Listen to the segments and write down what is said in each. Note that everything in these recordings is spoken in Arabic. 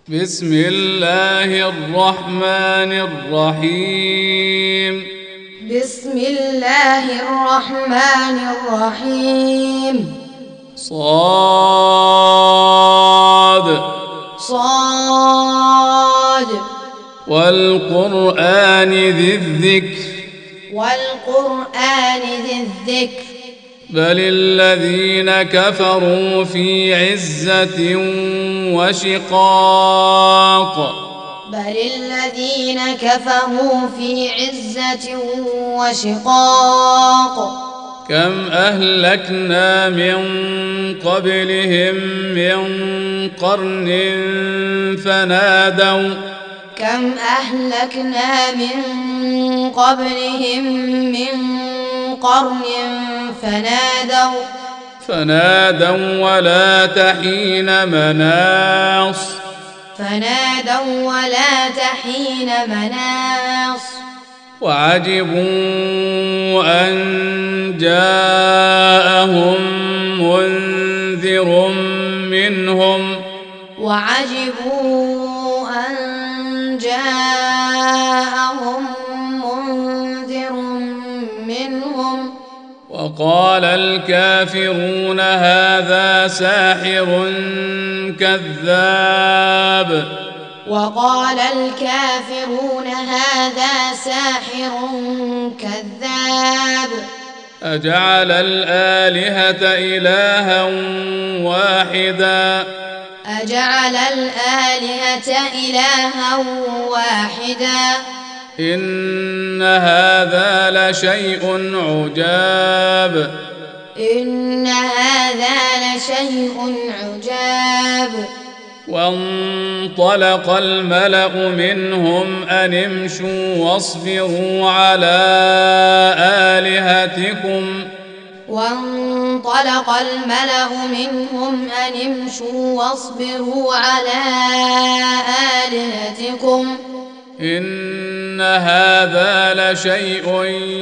بسم الله الرحمن الرحيم. بسم الله الرحمن الرحيم. صاد صاد والقرآن ذي الذكر. والقرآن ذي الذكر. بل الذين كفروا في عزة وشقاق. بل الذين كفروا في عزة وشقاق. كم أهلكنا من قبلهم من قرن فنادوا. كم أهلكنا من قبلهم من قرن فنادوا ولا تحين مناص. وعجبوا أن جاءهم منذر منهم. وقال الكافرون هذا ساحر كذاب. أجعل الآلهة إلها واحدا إن هذا لشيء عجاب. وانطلق الملأ منهم أن امشوا واصبروا على آلهتكم. إن هذا لشيء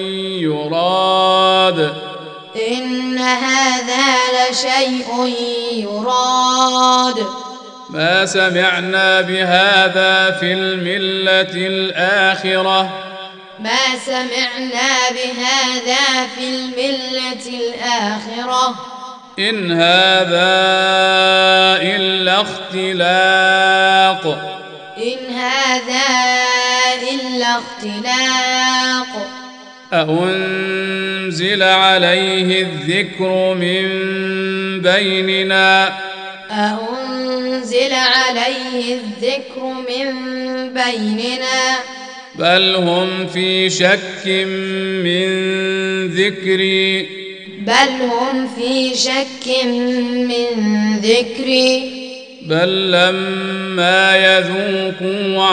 يراد. ما سمعنا بهذا في الملة الآخرة. إن هذا إلا اختلاق. أأنزل عليه الذكر من بيننا. بل هم في شك من ذكري. بل لما يذوقوا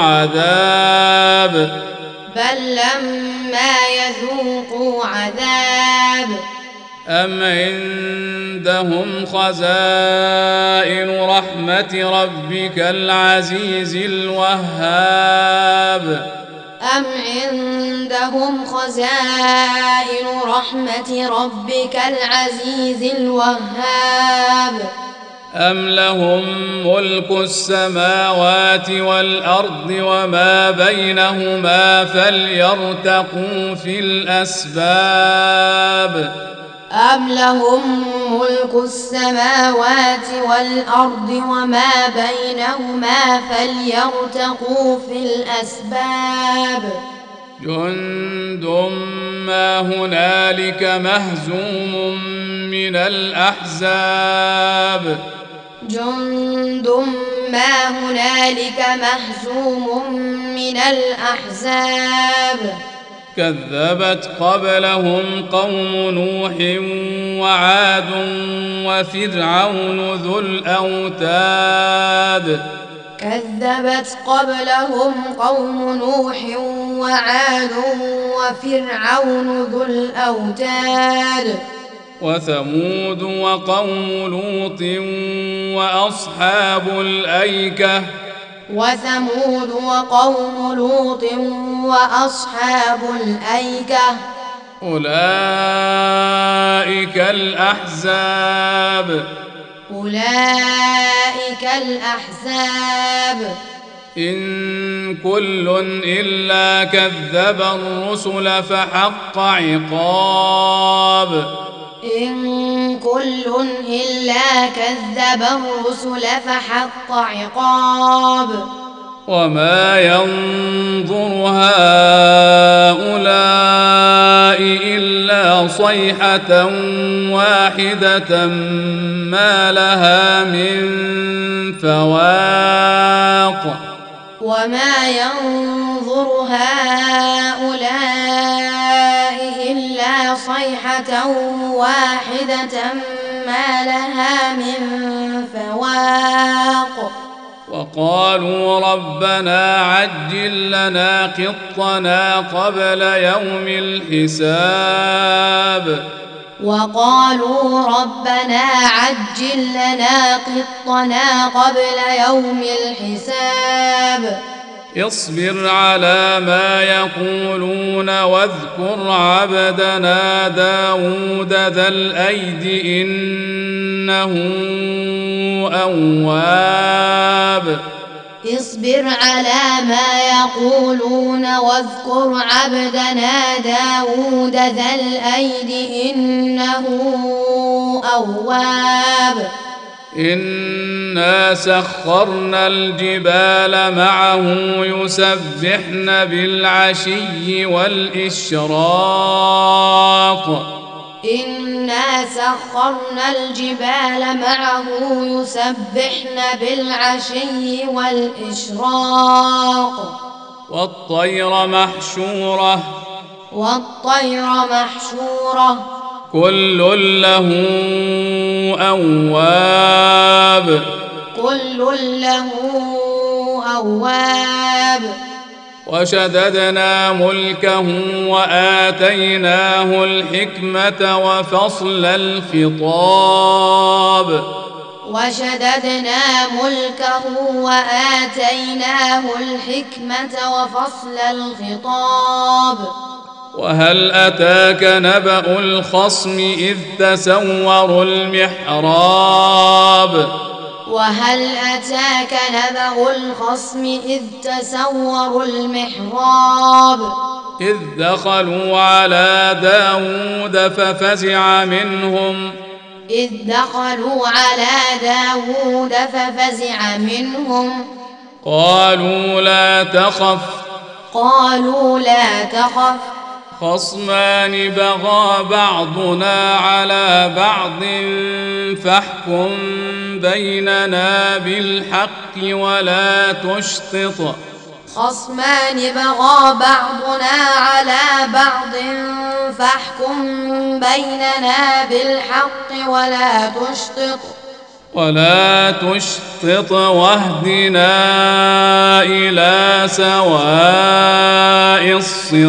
عذاب. أم عندهم خزائن رحمة ربك العزيز الوهاب. أم لهم ملك السماوات والأرض وما بينهما فليرتقوا في الأسباب. جند ما هنالك مهزوم من الأحزاب. كذبت قبلهم قوم نوح وعاد وفرعون ذو الأوتاد. وثمود وقوم لوط وأصحاب الأيكة. أولئك الأحزاب أولئك الأحزاب إن كل إلا كذب الرسل فحق عقاب إن كل إلا كذب الرسل فحق عقاب وما ينظر هؤلاء إلا صيحة واحدة ما لها من فواق وما ينظر هؤلاء إلا صيحة واحدة ما لها من فواق وقالوا ربنا عجل لنا قطنا قبل يوم الحساب وقالوا ربنا عجل لنا قطنا قبل يوم الحساب اصبر على ما يقولون واذكر عبدنا داود ذا الأيد إنه أواب اصبر على ما يقولون واذكر عبدنا داود ذا الأيد إنه أواب إنا سخرنا الجبال معه يسبحن بالعشي والإشراق إنا سخرنا الجبال معه يسبحن بالعشي والإشراق والطير محشورة كل له أواب وشددنا ملكه وآتيناه الحكمة وفصل الخطاب وهل أتاك نبأ الخصم إذ تسوروا المحراب إذ دخلوا على داود ففزع منهم قالوا لا تخف خصمان بغى بعضنا على بعض فاحكم بيننا بالحق ولا تشطط واهدنا إلى سواء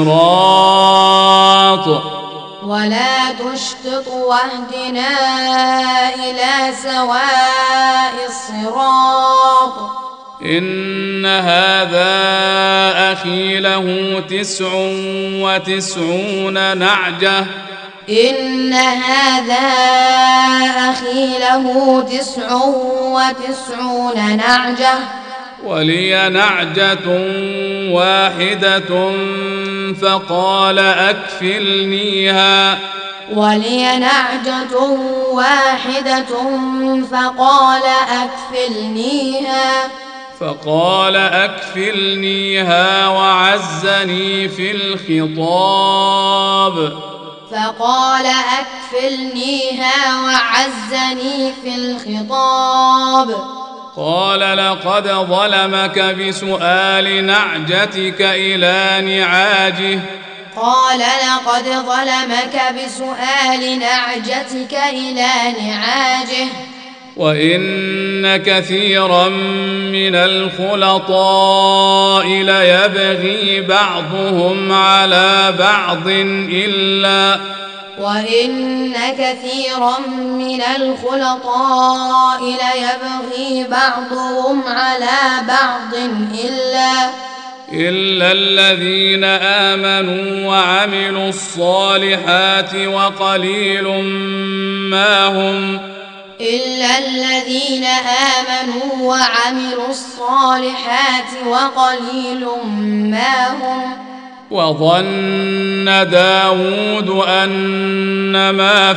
الصراط إن هذا أخي له 99 نعجة ولي نعجة واحدة فقال أكفلنيها وعزني في الخطاب قال لقد ظلمك بسؤال نعجتك إلى نعاجه وإن كثيرا من الخلطاء ليبغي بعضهم على بعض إلا الذين آمنوا وعملوا الصالحات وقليل ما هم إلا الذين آمنوا وعملوا الصالحات وقليل ما هم. وظن داود أنما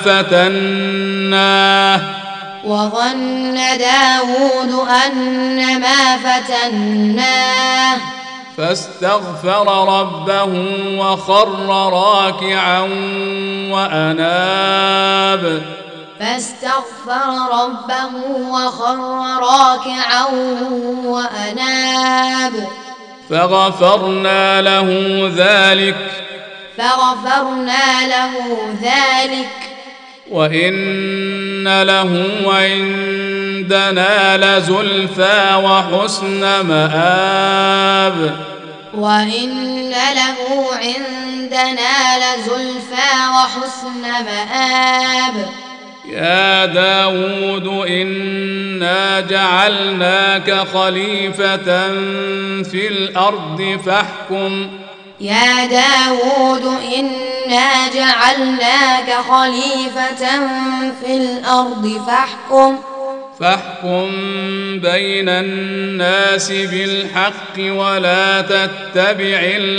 فتناه فاستغفر ربه وخر راكعا وأناب فغفرنا له ذلك وإن له عندنا لزلفى وحسن مآب. يا داود إنا جعلناك خليفة في الأرض فاحكم بين الناس بالحق ولا تتبع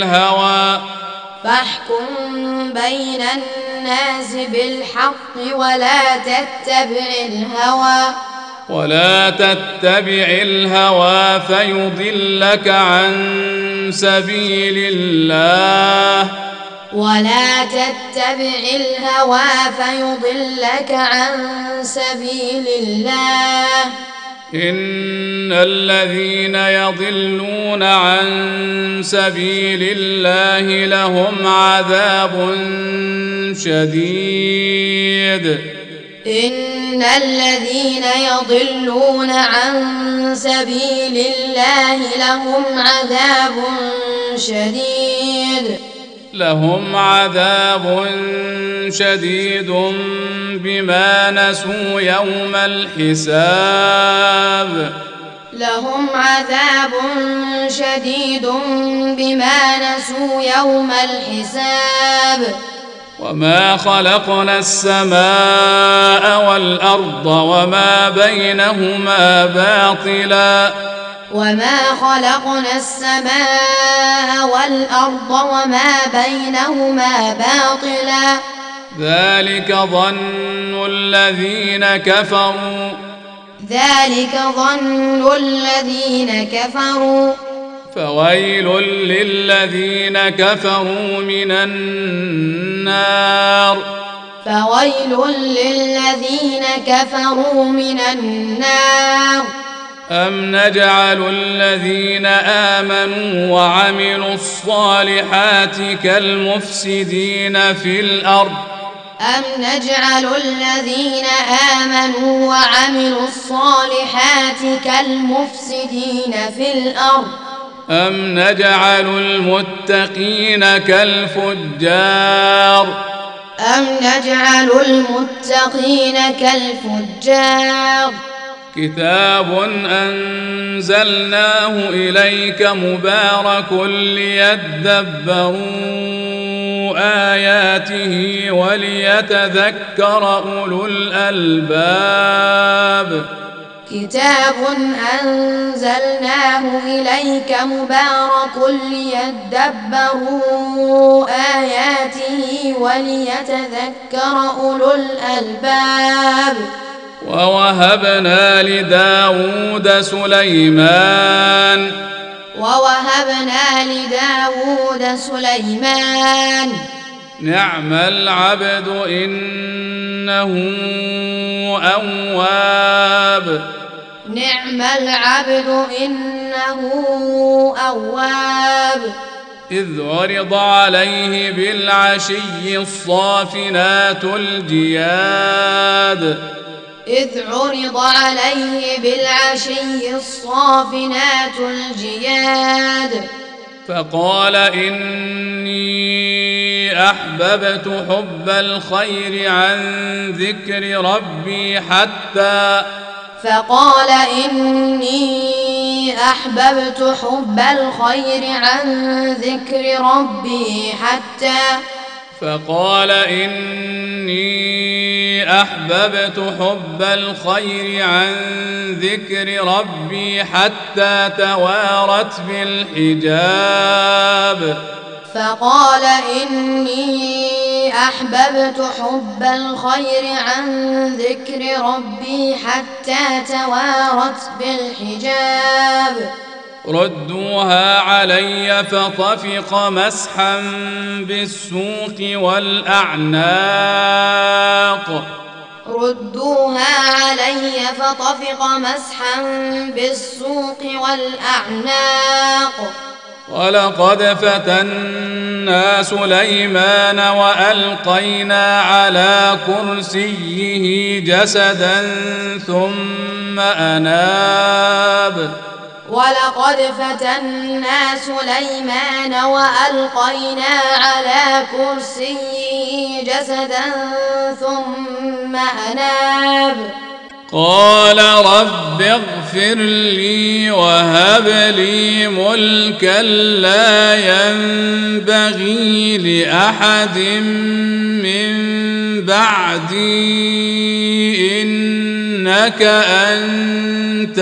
الهوى فيضلك عن سبيل الله إن الذين يضلون عن سبيل الله لهم عذاب شديد بما نسوا يوم الحساب وما خلقنا السماء والأرض وما بينهما باطلا ذلك ظن الذين كفروا فويل للذين كفروا من النار أم نجعل الذين آمنوا وعملوا الصالحات كالمفسدين في الأرض أم نجعل المتقين كالفجار كتاب أنزلناه إليك مبارك ليدبروا آياته وليتذكر أولو الألباب كتاب أنزلناه إليك مبارك ليدبروا آياته وليتذكر أولو الألباب ووهبنا لداود سليمان نعم العبد إنه أواب إذ عرض عليه بالعشي الصافنات الجياد فقال إني أحببت حب الخير عن ذكر ربي فقال إني أحببت حب الخير عن ذكر ربي حتى توارت بالحجاب. فقال إني أحببت حب الخير عن ذكر ربي حتى توارت بالحجاب. ردوها علي فطفق مسحا بالسوق والأعناق. ردوها علي فطفق مسحا بالسوق والأعناق. ولقد فتنا سليمان وألقينا على كرسيه جسدا ثم أناب. ولقد فتنا سليمان وألقينا على كرسيه جسدا ثم أناب. قال رب اغفر لي وهب لي ملكا لا ينبغي لأحد من بعدي إنك أنت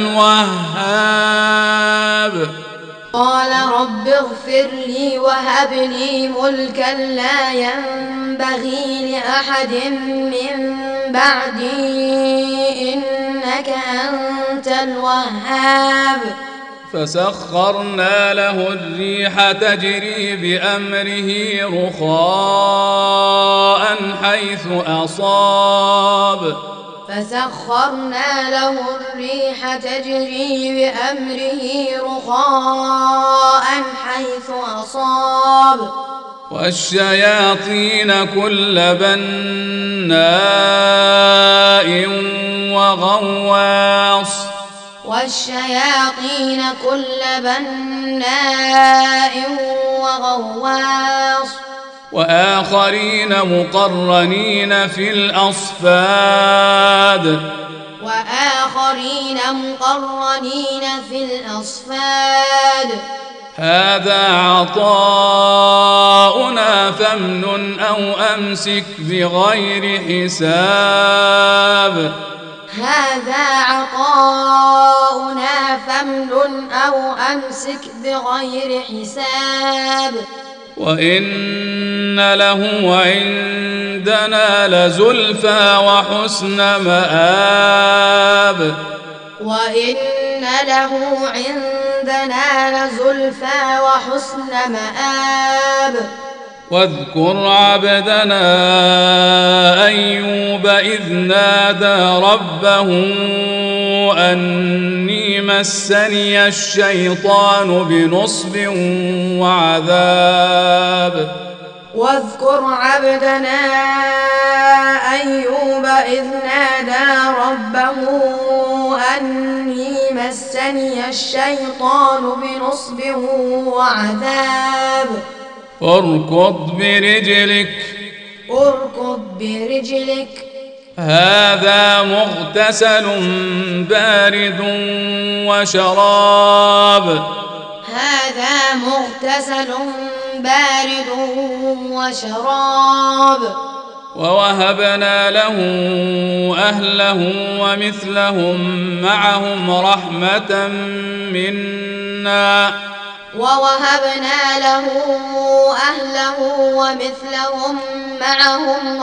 الوهاب. قال رب اغفر لي وهب لي ملكا لا ينبغي لأحد من بعدي إنك أنت الوهاب. فسخرنا له الريح تجري بأمره رخاء حيث أصاب. فسخرنا له الريح تجري بأمره رخاء حيث أصاب. والشياطين كل بناء وغواص. والشياطين كل بناء وغواص. وآخرين مقرنين في الأصفاد. وآخرين مقرنين في الأصفاد. هذا عطاؤنا فامنن أو أمسك بغير حساب. هذا عطاؤنا فامنن أو أمسك بغير حساب. وإن له عندنا لزلفى وحسن مآب. وإن له عندنا لزلفى وحسن مآب. واذكر عبدنا أيوب إذ نادى ربه أني مسني الشيطان بنصب وعذاب. واذكر عبدنا أيوب إذ نادى ربه أني مسني الشيطان بنصب وعذاب. اركض برجلك. اركض برجلك. هذا مغتسل بارد وشراب. هذا مغتسل بارد وشراب. ووهبنا له أهله ومثلهم معهم رحمة منا. ووهبنا له أهله ومثلهم معهم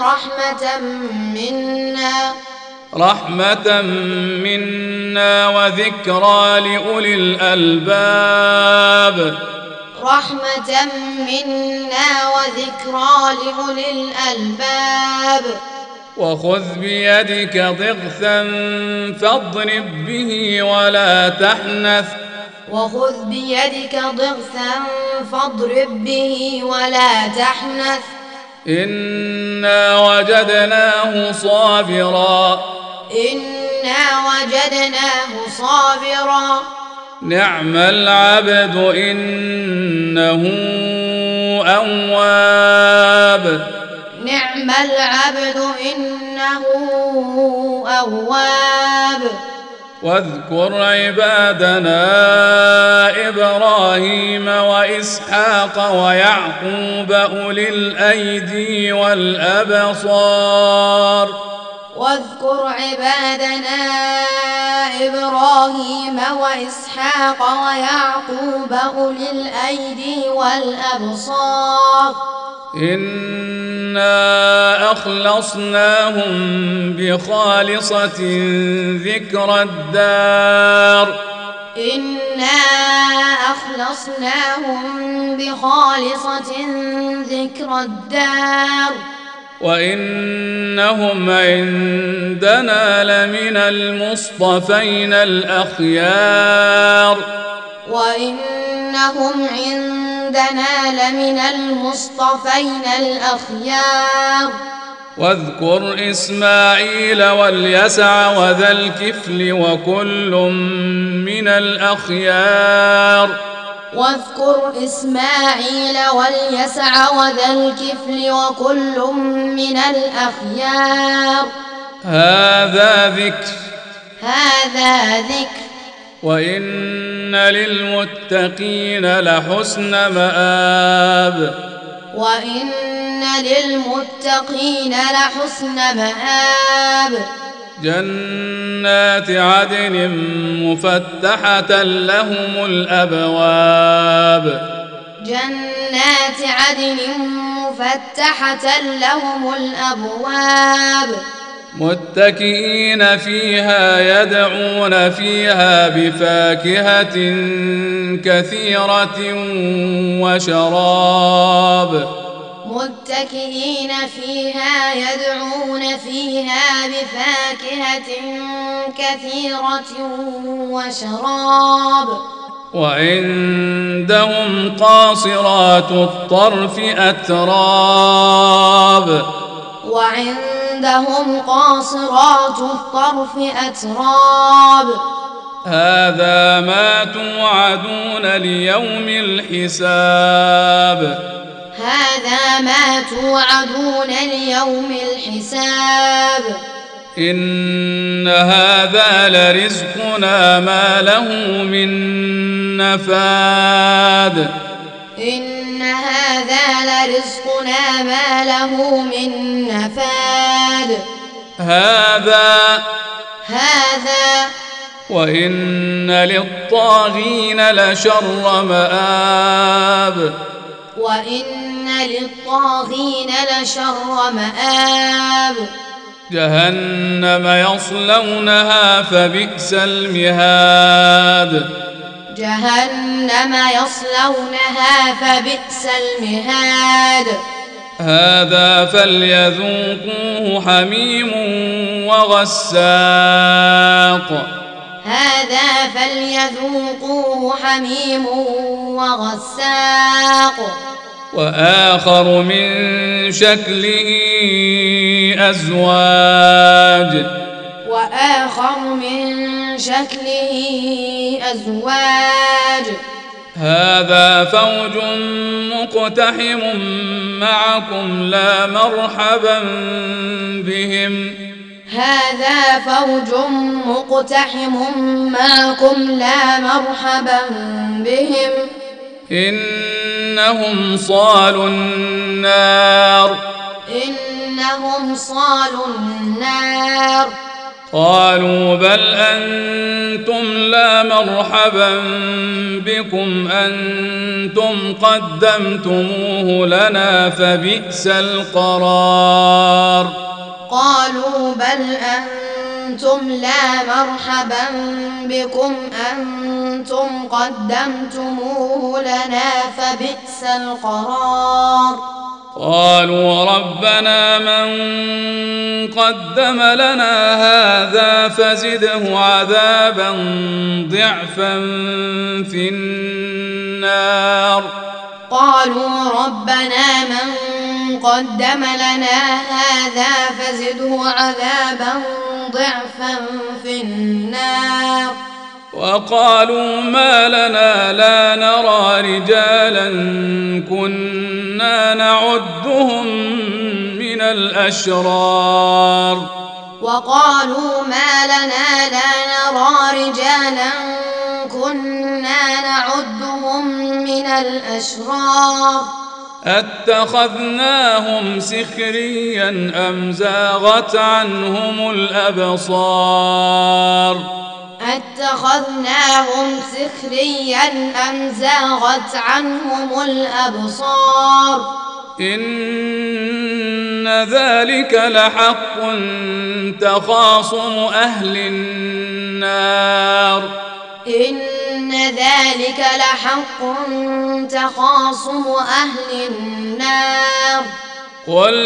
رحمة منا وذكرى لأولي الألباب. رحمة منا وذكرى لأولي الألباب. وخذ بيدك ضغثا فاضرب به ولا تحنث. وخذ بيدك ضغثا فاضرب به ولا تحنث. إنا وجدناه صابرا. إنا وجدناه صابرا. نعم العبد إنه أواب. نعم العبد إنه أواب. واذكر عبادنا إبراهيم وإسماعيل وإسحاق ويعقوب أولي الأيدي والأبصار. واذكر عبادنا إبراهيم وإسحاق ويعقوب أولي الأيدي والأبصار. إنا أخلصناهم بخالصة ذكر الدار. إنا أخلصناهم بخالصة ذكر الدار. وإنهم عندنا لمن المصطفين الأخيار. وإنهم عندنا لمن المصطفين الأخيار. واذكر إسماعيل واليسع وذا الكفل وكل من الأخيار. واذكر إسماعيل واليسع وذا الكفل وكل من الأخيار. هذا ذكر. هذا ذكر. وإن للمتقين لحسن مآب. وإن للمتقين لحسن مآب. جنات عدن مفتحة لهم الأبواب. جنات عدن مفتحة لهم الأبواب. متكئين فيها يدعون فيها بفاكهة كثيرة وشراب. متكئين فيها يدعون فيها بفاكهة كثيرة وشراب. وعندهم قاصرات الطرف أتراب. وعندهم قاصرات الطرف أتراب. هذا ما توعدون ليوم الحساب. هذا ما توعدون ليوم الحساب. إن هذا لرزقنا ما له من نفاد. إن هذا لرزقنا ما له من نفاد. هذا وإن للطاغين لشر مآب. وإن للطاغين لشر مآب. جهنم يصلونها فبئس المهاد. جهنم يصلونها فبئس المهاد. هذا فليذوقوه حميم وغساق. هذا فليذوقوه حميم وغساق. وآخر من شكله أزواج. وآخر من شكله أزواج. هذا فوج مقتحم معكم لا مرحبا بهم. هذا فوج مقتحم معكم لا مرحبا بهم. إنهم صالوا النار. إنهم صالوا النار. قالوا بل أنتم لا مرحبا بكم أنتم قدمتموه لنا فبئس القرار. قالوا بل أنتم لا مرحبا بكم أنتم قدمتموه لنا فبئس القرار. قالوا ربنا من قدم لنا هذا فزده عذابا ضعفا في النار. قالوا ربنا من قدم لنا هذا فزده عذابا ضعفا في النار. وقالوا ما لنا لا نرى رجالا كنا نعدهم من الأشرار. وقالوا ما لنا لا نرى رجالا كنا نعدهم من الأشرار أتخذناهم سخريا أم زاغت عنهم الأبصار أتخذناهم سخريا أم زاغت عنهم الأبصار إن ذلك لحق تخاصم أهل النار إن ذلك لحق تخاصم أهل النار قل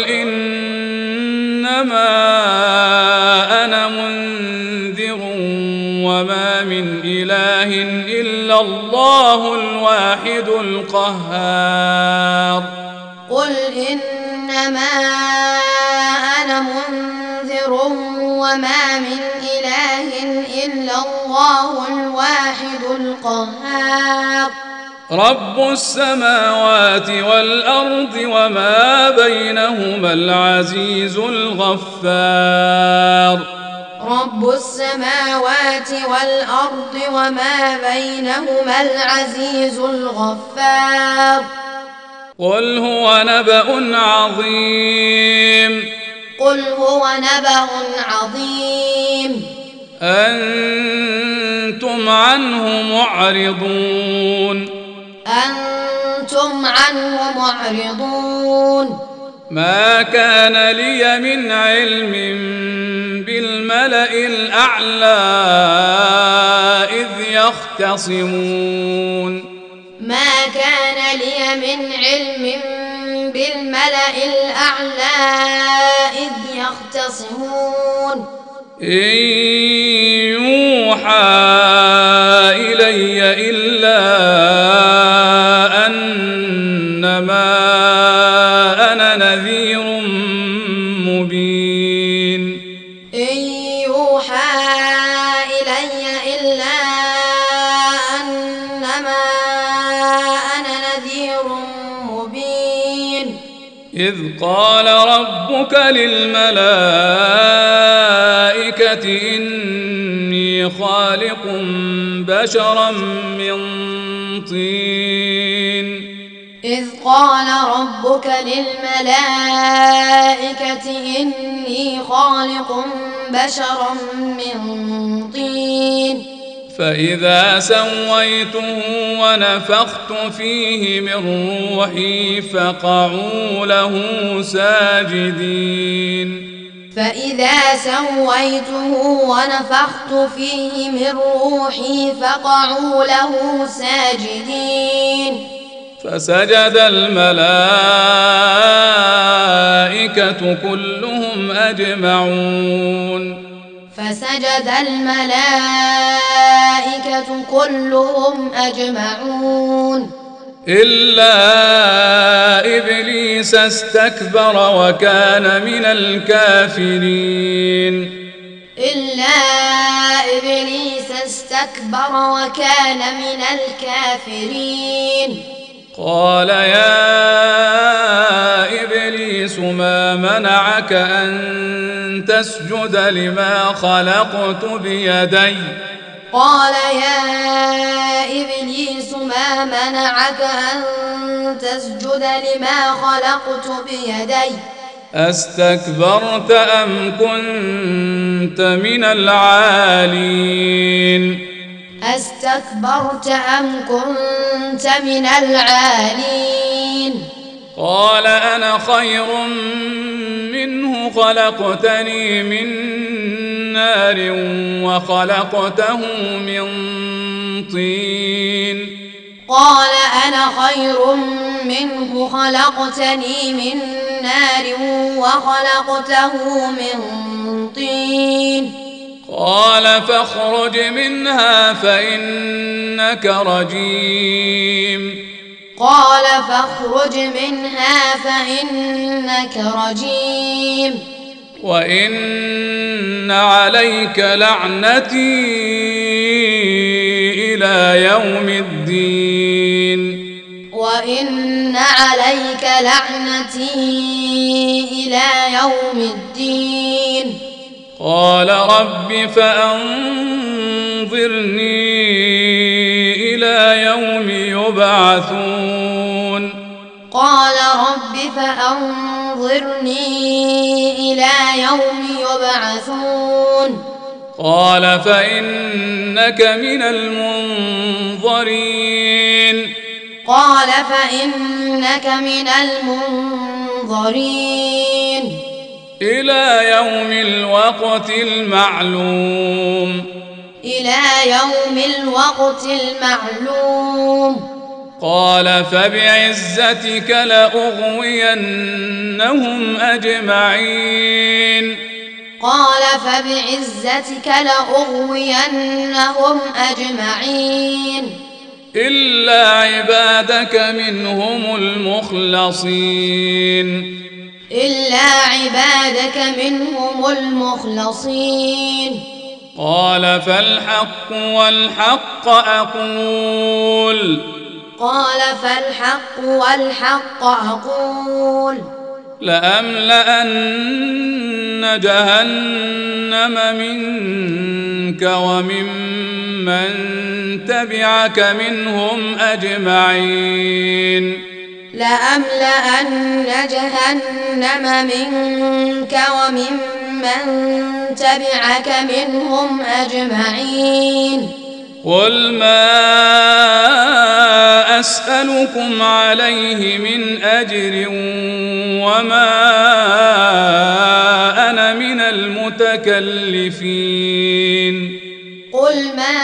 إنما أنا منذر وما من إله إلا الله الواحد القهار قل إنما أنا منذر وما من إله إلا الله الواحد القهار رب السماوات والأرض وما بينهما العزيز الغفار رب السماوات والأرض وما بينهما العزيز الغفار قل هو نبأ عظيم قل هو نبأ عظيم أنتم عنه معرضون أنتم عنه معرضون ما كان لي من علم بالملأ الأعلى إذ يختصمون ما كان لي من علم بالملأ الأعلى إذ يختصمون إن يوحى إلي إلا أنما أنا نذير مبين إن يوحى إلي إلا أنما أنا نذير مبين إذ قال ربك للملائكة إني خالق بشرا من طين إذ قال ربك للملائكة إني خالق بشرا من طين فإذا سويته ونفخت فيه من روحي فقعوا له ساجدين فإذا سويته ونفخت فيه من روحي فقعوا له ساجدين فسجد الملائكة كلهم أجمعون فسجد الملائكة كلهم أجمعون إلا إبليس استكبر وكان من الكافرين إلا إبليس استكبر وكان من الكافرين قال يا إبليس ما منعك أن تسجد لما خلقت بيدي قال يا إبليس ما منعك أن تسجد لما خلقت بيدي أستكبرت أم كنت من العالين أستكبرت أم كنت من العالين قال أنا خير منه خلقتني من نار وخلقته من طين قال أنا خير منه خلقتني من نار وخلقته من طين قال فاخرج منها فإنك رجيم قال فاخرج منها فإنك رجيم وإن عليك لعنتي إلى يوم الدين وإن عليك لعنتي إلى يوم الدين قال رب فأنظرني إلى يوم يبعثون قال رب فأنظرني إلى يوم يبعثون قال فإنك من المنظرين قال فإنك من المنظرين إلى يوم الوقت المعلوم إلى يوم الوقت المعلوم قال فبعزتك لأغوينهم أجمعين قال فبعزتك لأغوينهم أجمعين إلا عبادك منهم المخلصين إلا عبادك منهم المخلصين قال فالحق والحق أقول قال فالحق والحق أقول لأملأن جهنم منك وممن تبعك منهم أجمعين لأملأن جهنم منك وممن تبعك منهم أجمعين قل ما أسألكم عليه من أجر وما أنا من المتكلفين قل ما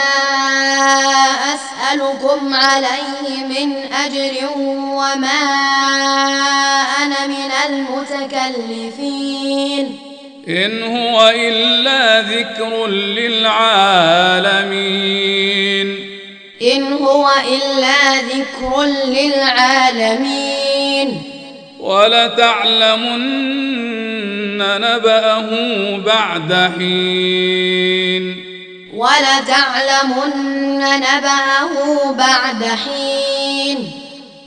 أسألكم عليه من أجر وما أنا من المتكلفين إن هو إلا ذكر للعالمين إن هو إلا ذكر للعالمين ولتعلمن نبأه بعد حين ولتعلمن نبأه بعد حين